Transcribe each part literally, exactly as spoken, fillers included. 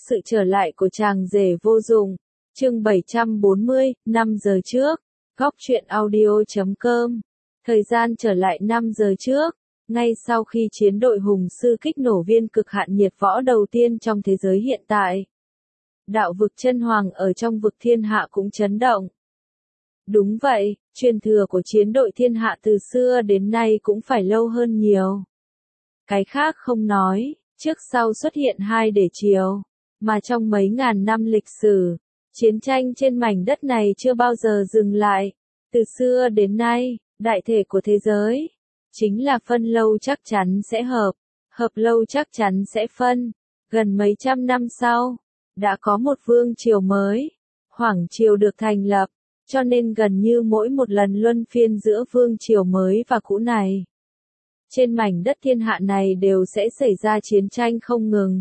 Sự trở lại của chàng rể vô dụng. Chương bảy trăm bốn mươi, năm giờ trước. Góc truyện audio chấm com. Thời gian trở lại năm giờ trước, ngay sau khi chiến đội hùng sư kích nổ viên cực hạn nhiệt võ đầu tiên trong thế giới hiện tại. Đạo vực chân hoàng ở trong vực thiên hạ cũng chấn động. Đúng vậy, truyền thừa của chiến đội thiên hạ từ xưa đến nay cũng phải lâu hơn nhiều. Cái khác không nói, trước sau xuất hiện hai đế triều, mà trong mấy ngàn năm lịch sử, chiến tranh trên mảnh đất này chưa bao giờ dừng lại. Từ xưa đến nay, đại thể của thế giới, chính là phân lâu chắc chắn sẽ hợp, hợp lâu chắc chắn sẽ phân. Gần mấy trăm năm sau, đã có một vương triều mới, Hoàng triều được thành lập, cho nên gần như mỗi một lần luân phiên giữa vương triều mới và cũ này, trên mảnh đất thiên hạ này đều sẽ xảy ra chiến tranh không ngừng.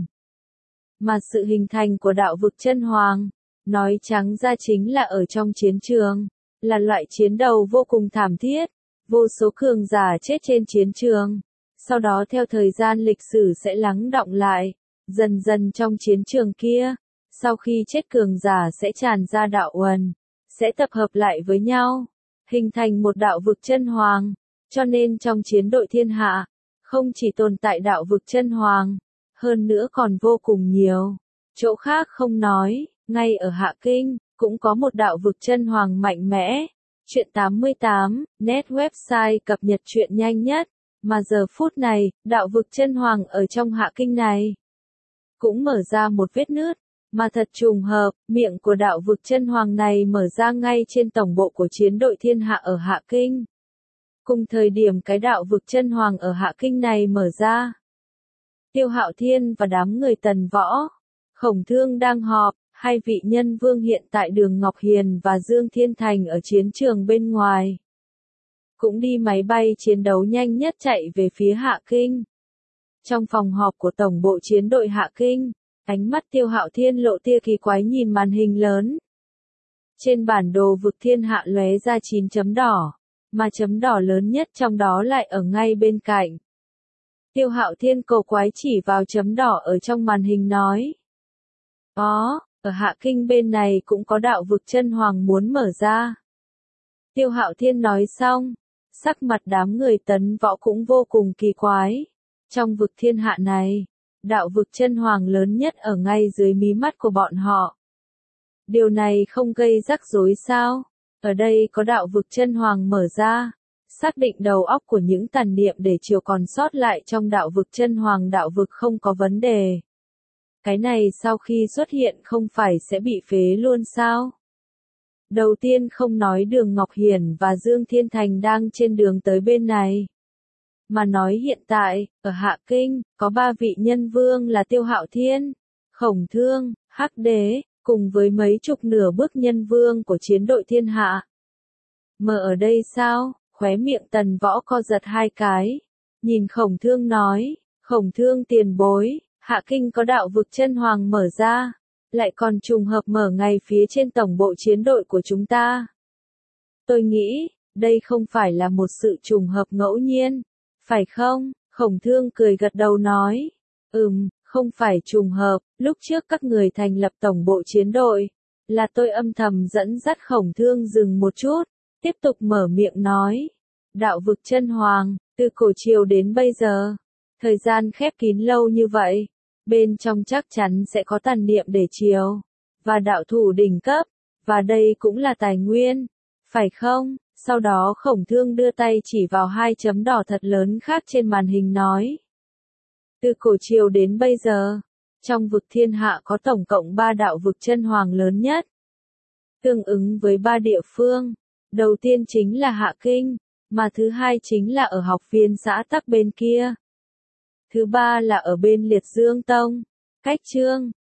Mà sự hình thành của đạo vực chân hoàng, nói trắng ra chính là ở trong chiến trường, là loại chiến đấu vô cùng thảm thiết, vô số cường giả chết trên chiến trường, sau đó theo thời gian lịch sử sẽ lắng đọng lại, dần dần trong chiến trường kia, sau khi chết cường giả sẽ tràn ra đạo uẩn, sẽ tập hợp lại với nhau, hình thành một đạo vực chân hoàng. Cho nên trong chiến đội thiên hạ, không chỉ tồn tại đạo vực chân hoàng, hơn nữa còn vô cùng nhiều. Chỗ khác không nói, ngay ở Hạ Kinh, cũng có một đạo vực chân hoàng mạnh mẽ. Chuyện tám mươi tám, net website cập nhật chuyện nhanh nhất, mà giờ phút này, đạo vực chân hoàng ở trong Hạ Kinh này, cũng mở ra một vết nứt. Mà thật trùng hợp, miệng của đạo vực chân hoàng này mở ra ngay trên tổng bộ của chiến đội thiên hạ ở Hạ Kinh. Cùng thời điểm cái đạo vực chân hoàng ở Hạ Kinh này mở ra, Tiêu Hạo Thiên và đám người Tần Võ, Khổng Thương đang họp, hai vị nhân vương hiện tại Đường Ngọc Hiền và Dương Thiên Thành ở chiến trường bên ngoài. Cũng đi máy bay chiến đấu nhanh nhất chạy về phía Hạ Kinh. Trong phòng họp của tổng bộ chiến đội Hạ Kinh, ánh mắt Tiêu Hạo Thiên lộ tia kỳ quái nhìn màn hình lớn. Trên bản đồ vực thiên hạ lóe ra chín chấm đỏ. Mà chấm đỏ lớn nhất trong đó lại ở ngay bên cạnh. Tiêu Hạo Thiên cổ quái chỉ vào chấm đỏ ở trong màn hình nói. Có, ở Hạ Kinh bên này cũng có đạo vực chân hoàng muốn mở ra. Tiêu Hạo Thiên nói xong, sắc mặt đám người Tấn Võ cũng vô cùng kỳ quái. Trong vực thiên hạ này, đạo vực chân hoàng lớn nhất ở ngay dưới mí mắt của bọn họ. Điều này không gây rắc rối sao? Ở đây có đạo vực chân hoàng mở ra, xác định đầu óc của những tàn niệm để chiều còn sót lại trong đạo vực chân hoàng đạo vực không có vấn đề. Cái này sau khi xuất hiện không phải sẽ bị phế luôn sao? Đầu tiên không nói Đường Ngọc Hiển và Dương Thiên Thành đang trên đường tới bên này. Mà nói hiện tại, ở Hạ Kinh, có ba vị nhân vương là Tiêu Hạo Thiên, Khổng Thương, Hắc Đế, cùng với mấy chục nửa bước nhân vương của chiến đội thiên hạ. Mở ở đây sao? Khóe miệng Tần Võ co giật hai cái. Nhìn Khổng Thương nói, Khổng Thương tiền bối, Hạ Kinh có đạo vực chân hoàng mở ra, lại còn trùng hợp mở ngay phía trên tổng bộ chiến đội của chúng ta. Tôi nghĩ, đây không phải là một sự trùng hợp ngẫu nhiên, phải không? Khổng Thương cười gật đầu nói, ừm. Không phải trùng hợp, lúc trước các người thành lập tổng bộ chiến đội, là tôi âm thầm dẫn dắt Khổng Thương dừng một chút, tiếp tục mở miệng nói. Đạo vực chân hoàng, từ cổ triều đến bây giờ, thời gian khép kín lâu như vậy, bên trong chắc chắn sẽ có tàn niệm để triều, và đạo thủ đỉnh cấp, và đây cũng là tài nguyên, phải không? Sau đó Khổng Thương đưa tay chỉ vào hai chấm đỏ thật lớn khác trên màn hình nói. Từ cổ triều đến bây giờ, trong vực thiên hạ có tổng cộng ba đạo vực chân hoàng lớn nhất. Tương ứng với ba địa phương, đầu tiên chính là Hạ Kinh, mà thứ hai chính là ở học viên xã Tắc bên kia. Thứ ba là ở bên Liệt Dương Tông, cách Trương,